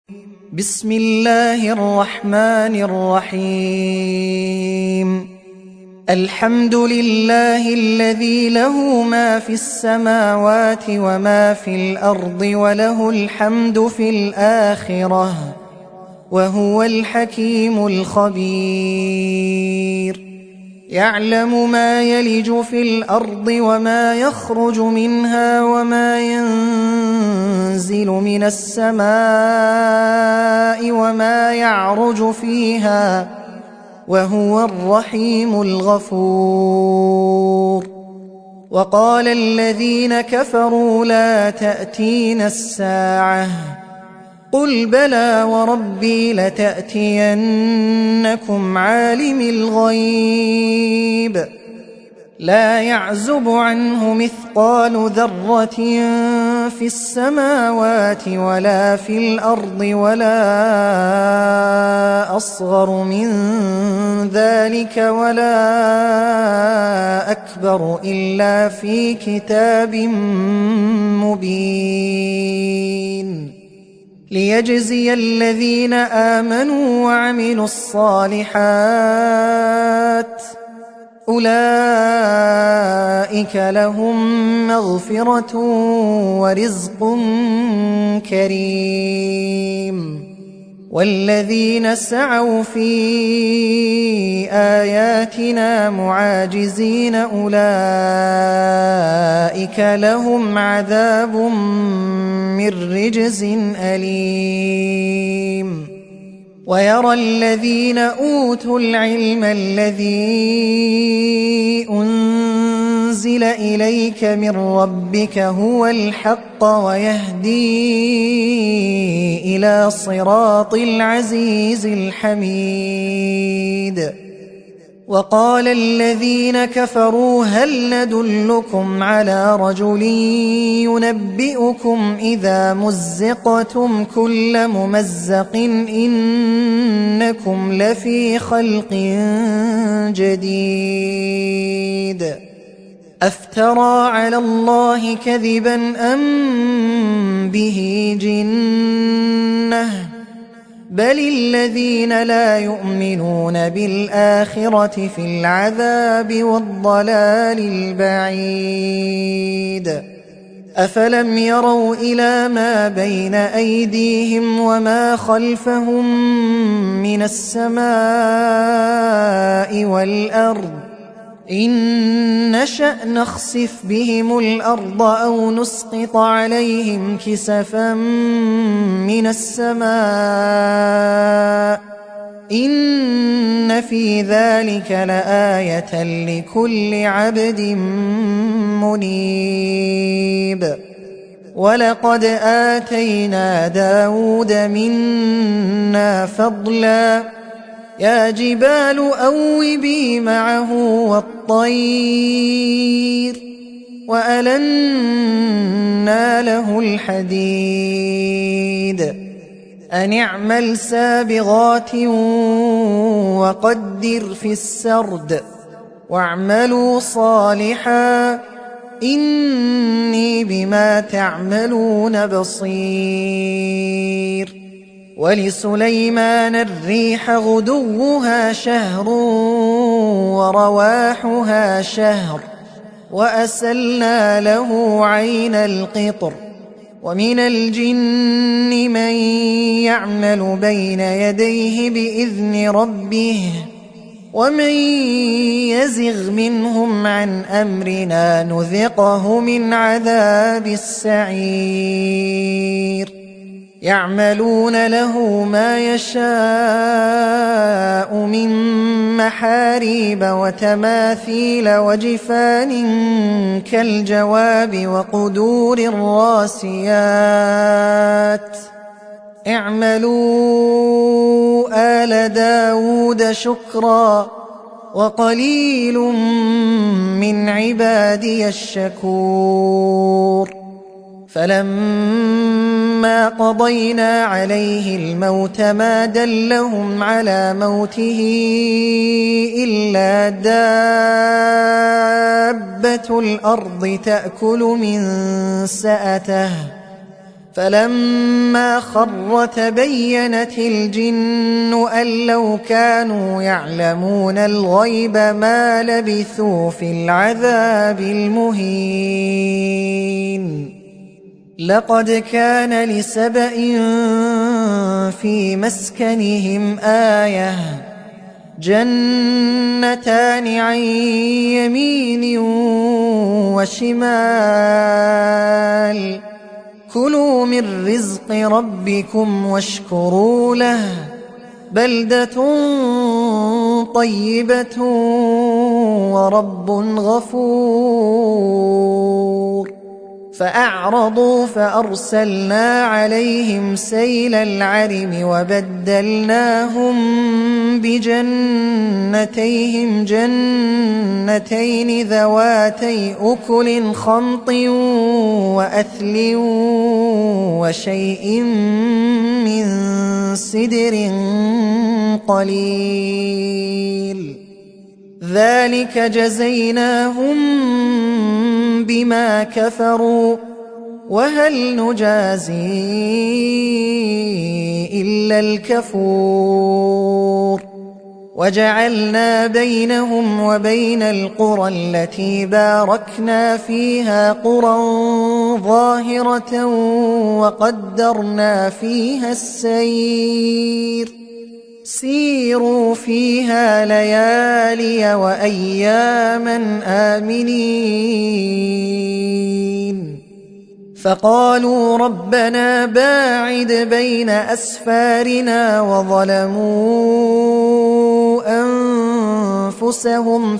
بسم الله الرحمن الرحيم. الحمد لله الذي له ما في السماوات وما في الأرض وله الحمد في الآخرة وهو الحكيم الخبير. يعلم ما يلج في الأرض وما يخرج منها وما ينزل من السماء وما يعرج فيها وهو الرحيم الغفور. وقال الذين كفروا لا تأتينا الساعة قل بلى وربي لتأتينكم عالم الغيب لا يعزب عنه مثقال ذرة في السماوات ولا في الأرض ولا أصغر من ذلك ولا أكبر إلا في كتاب مبين ليجزي الذين آمنوا وعملوا الصالحات أولئك لهم مغفرة ورزق كريم. والذين سعوا في آياتنا معاجزين أولئك لهم عذاب من رجز أليم. ويرى الذين أوتوا العلم الذي أنزل إليك من ربك هو الحق ويهدي إلى صراط العزيز الحميد. وقال الذين كفروا هل ندلكم على رجل ينبئكم إذا مزقتم كل ممزق إنكم لفي خلق جديد أفترى على الله كذبا أم به جنة بل الذين لا يؤمنون بالآخرة في العذاب والضلال البعيد. أفلم يروا إلى ما بين أيديهم وما خلفهم من السماء والأرض إن نشأ نخسف بهم الأرض أو نسقط عليهم كسفا من السماء إن في ذلك لآية لكل عبد منيب. ولقد آتينا داود منا فضلا يا جبال أوبي معه والطير وألنا له الحديد أن اعمل سابغات وقدر في السرد واعملوا صالحا إني بما تعملون بصير. ولسليمان الريح غدوها شهر ورواحها شهر وأسلنا له عين القطر. ومن الجن من يعمل بين يديه بإذن ربه ومن يزغ منهم عن أمرنا نذقه من عذاب السعير. يعملون له ما يشاء من محاريب وتماثيل وجفان كالجواب وقدور الراسيات اعملوا آل داود شكرا وقليل من عبادي الشكور. فلما قضينا عليه الموت ما دلهم على موته إلا دابة الأرض تأكل من سأته فلما خر تبينت الجن أن لو كانوا يعلمون الغيب ما لبثوا في العذاب المهين. لقد كان لسبإ في مسكنهم آية جنتان عن يمين وشمال كلوا من رزق ربكم واشكروا له بلدة طيبة ورب غفور. فأعرضوا فأرسلنا عليهم سيل العرم وبدلناهم بجنتيهم جنتين ذواتي أكل خمط وأثل وشيء من سدر قليل ذلك جزيناهم بما كفروا وهل نجازي إلا الكفور. وجعلنا بينهم وبين القرى التي باركنا فيها قرى ظاهرة وقدرنا فيها السير سيروا فيها ليالي وأياما آمنين. فقالوا ربنا باعد بين أسفارنا وظلموا أنفسهم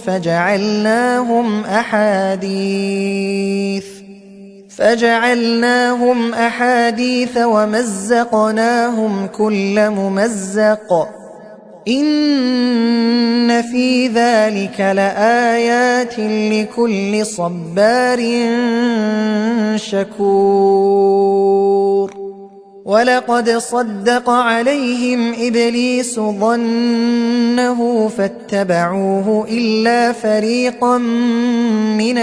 فجعلناهم أحاديث ومزقناهم كل ممزق إن في ذلك لآيات لكل صبار شكور. ولقد صدق عليهم إبليس ظنه فاتبعوه إلا فريقا من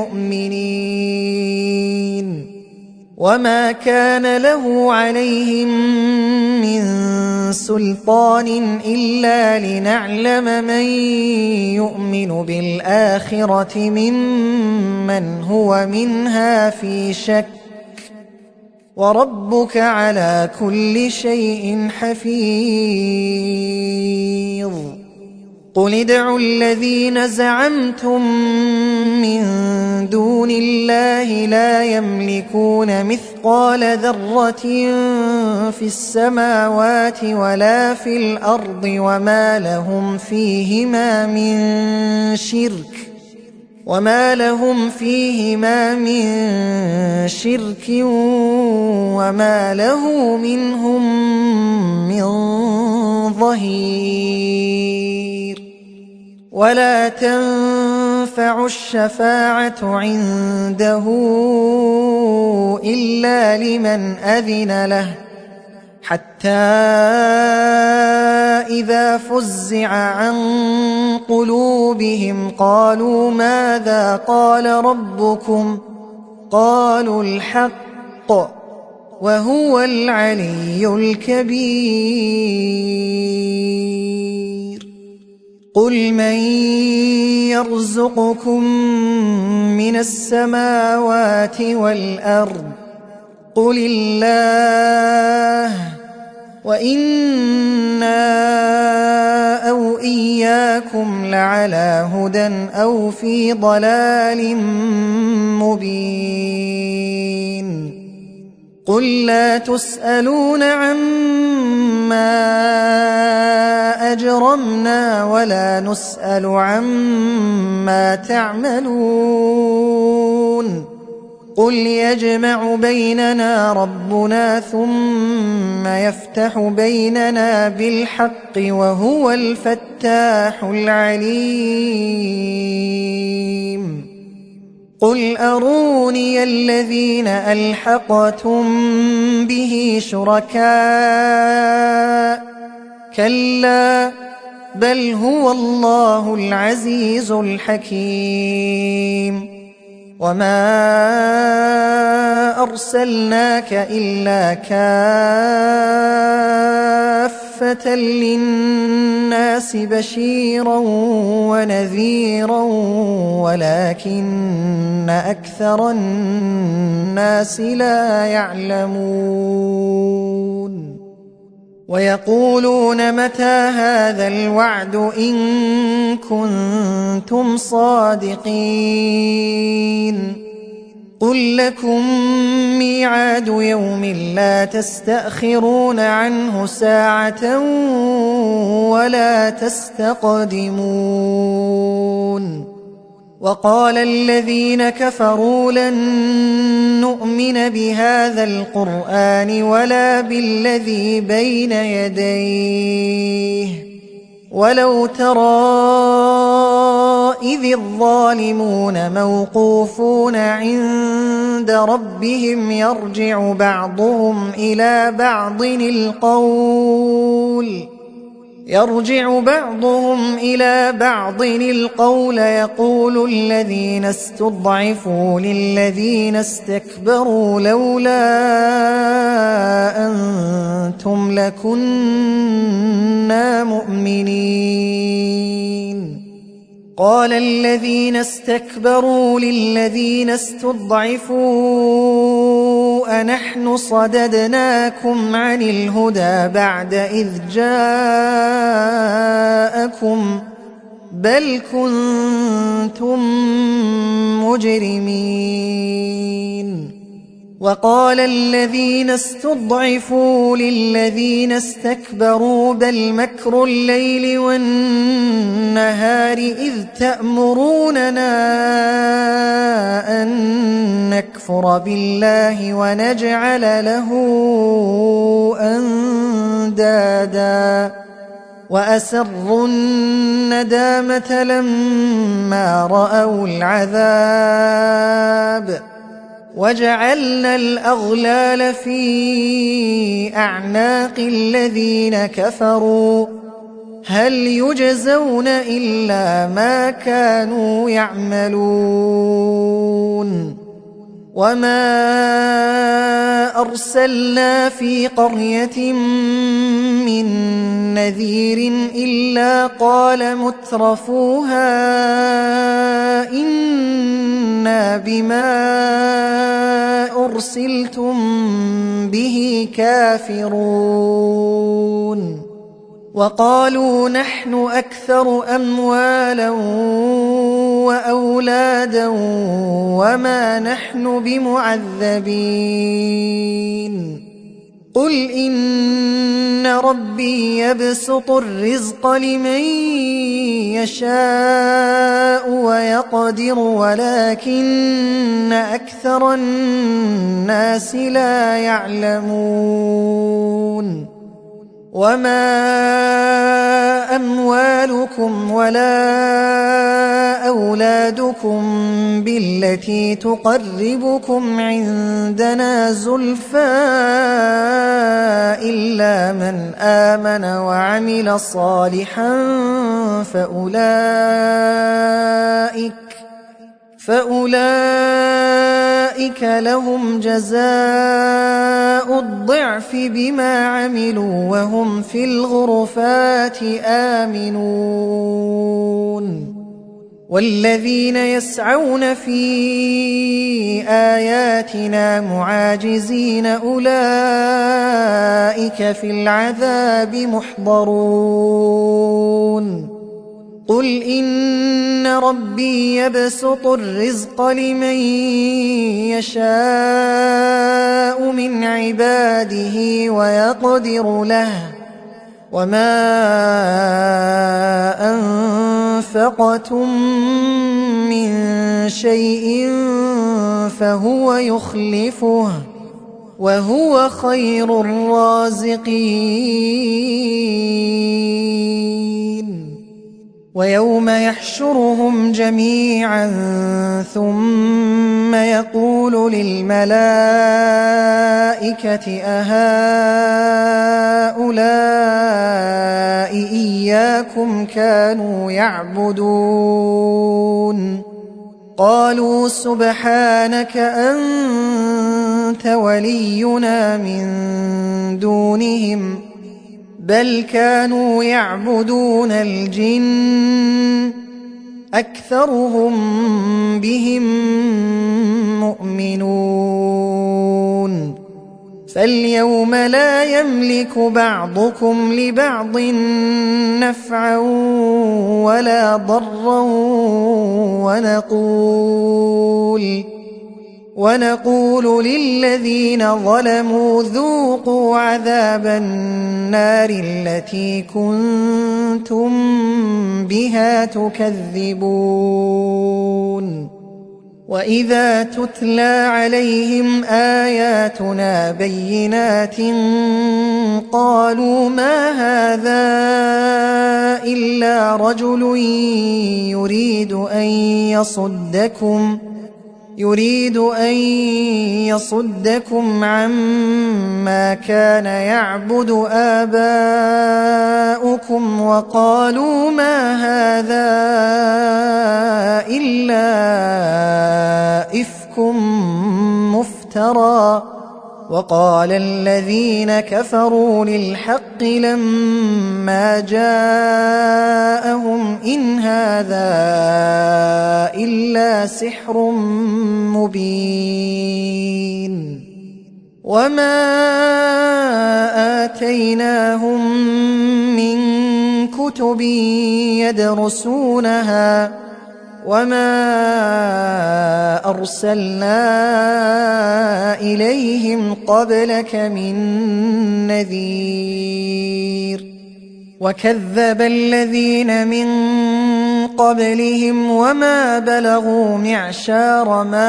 المؤمنين وما كان له عليهم من سلطان إلا لنعلم من يؤمن بالآخرة ممن هو منها في شك وربك على كل شيء حفيظ. قل ادعوا الذين زعمتم من دون الله لا يملكون مثقال ذرة في السماوات ولا في الأرض وما لهم فيهما من شرك وما له منهم من ظهير. ولا تنفع الشفاعة عنده إلا لمن أذن له حتى إذا فزع عن قلوبهم قالوا ماذا قال ربكم قالوا الحق وهو العلي الكبير. قل من يرزقكم من السماوات والأرض قل الله وإنا أو إياكم لعلى هدى أو في ضلال مبين. قل لا تسألون عما أجرمنا ولا نسأل عما تعملون. قل يجمع بيننا ربنا ثم يفتح بيننا بالحق وهو الفتاح العليم. قل أروني الذين ألحقتم به شركاء كلا بل هو الله العزيز الحكيم. وما أرسلناك إلا كافة للناس بشيرا ونذيرا ولكن أكثر الناس لا يعلمون ويقولون متى هذا الوعد إن كنتم صادقين قل لكم ميعاد يوم لا تستأخرون عنه ساعة ولا تستقدمون وقال الذين كفروا لن نؤمن بهذا القرآن ولا بالذي بين يديه ولو ترى إذ الظالمون موقوفون عند ربهم يرجع بعضهم إلى بعض القول يقول الذين استضعفوا للذين استكبروا لولا أنتم لكنا مؤمنين قال الذين استكبروا للذين استضعفوا أنحن صددناكم عن الهدى بعد إذ جاءكم بل كنتم مجرمين وقال الذين استضعفوا للذين استكبروا بل مكر الليل والنهار إذ تأمروننا أن نكفر بالله ونجعل له أندادا وأسروا الندامة لما رأوا العذاب وجعلنا الأغلال في أعناق الذين كفروا هل يجزون إلا ما كانوا يعملون وما أرسلنا في قرية من نذير إلا قال مترفوها إنا بما أرسلتم به كافرون وقالوا نحن أكثر أموالا وأولادا وما نحن بمعذبين قل إن ربي يبسط الرزق لمن يشاء ويقدر ولكن أكثر الناس لا يعلمون وما أموالكم ولا أولادكم بالتي تقربكم عندنا زلفى إلا من آمن وعمل صالحا فأولئك لهم جزاء الضعف بما عملوا وهم في الغرفات آمنون والذين يسعون في آياتنا معاجزين أولئك في العذاب محضرون قل إن ربي يبسط الرزق لمن يشاء من عباده ويقدر له وما أنفقتم من شيء فهو يخلفه وهو خير الرازقين ويوم يحشرهم جميعا ثم يقول للملائكة أهؤلاء إياكم كانوا يعبدون قالوا سبحانك أنت ولينا من دونهم بل كانوا يعبدون الجن أكثرهم بهم مؤمنون فاليوم لا يملك بعضكم لبعض نفعا ولا ضرا ونقول للذين ظلموا ذوقوا عذاب النار التي كنتم بها تكذبون وإذا تتلى عليهم آياتنا بينات قالوا ما هذا إلا رجل يريد أن يصدكم عما كان يعبد آباؤكم وقالوا ما هذا إلا إفك مفترى وقال الذين كفروا للحق لما جاءهم إن هذا إلا سحر مبين وما آتيناهم من كتب يدرسونها وما أرسلنا إليهم قبلك من نذير وكذب الذين من قبلهم وما بلغوا معشار ما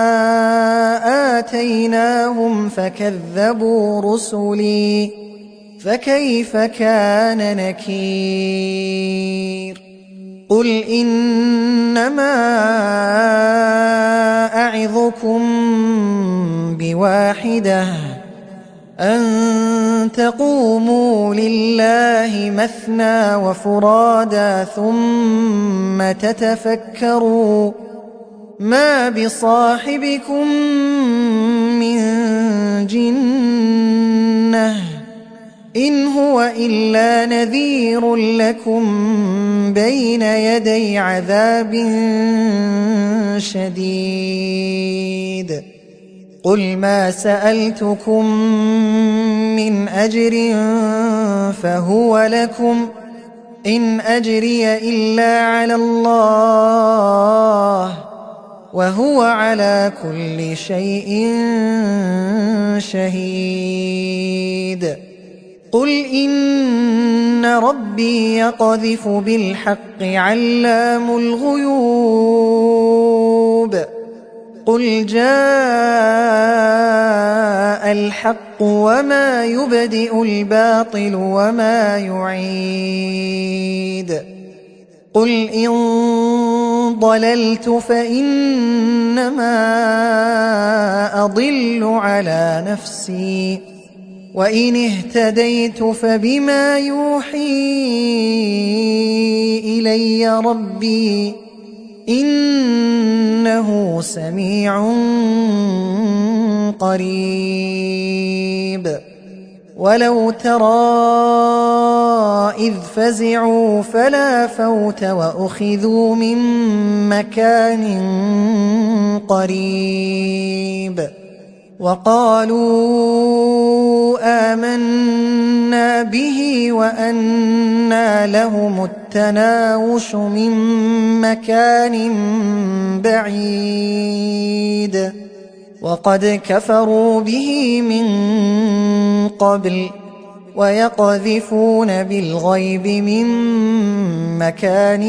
آتيناهم فكذبوا رسلي فكيف كان نكير قل إنما أعظكم بواحدة أن تقوموا لله مثنى وفرادا ثم تتفكروا ما بصاحبكم من جنة إن هو إلا نذير لكم بين يدي عذاب شديد قل ما سألتكم من أجر فهو لكم إن أجري إلا على الله وهو على كل شيء شهيد قل إن ربي يقذف بالحق علام الغيوب قل جاء الحق وما يبدئ الباطل وما يعيد قل إن ضللت فإنما أضل على نفسي وإن اهتديت فبما يوحي إلي ربي إنه سميع قريب ولو ترى إذ فزعوا فلا فوت وأخذوا من مكان قريب وقالوا آمنا به وأنى لهم التناوش من مكان بعيد وقد كفروا به من قبل ويقذفون بالغيب من مكان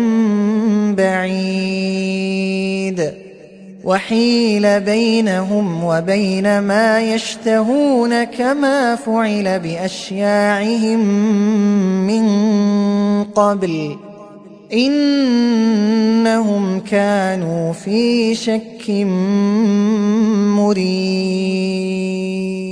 بعيد وحيل بينهم وبين ما يشتهون كما فعل بأشياعهم من قبل إنهم كانوا في شك مريب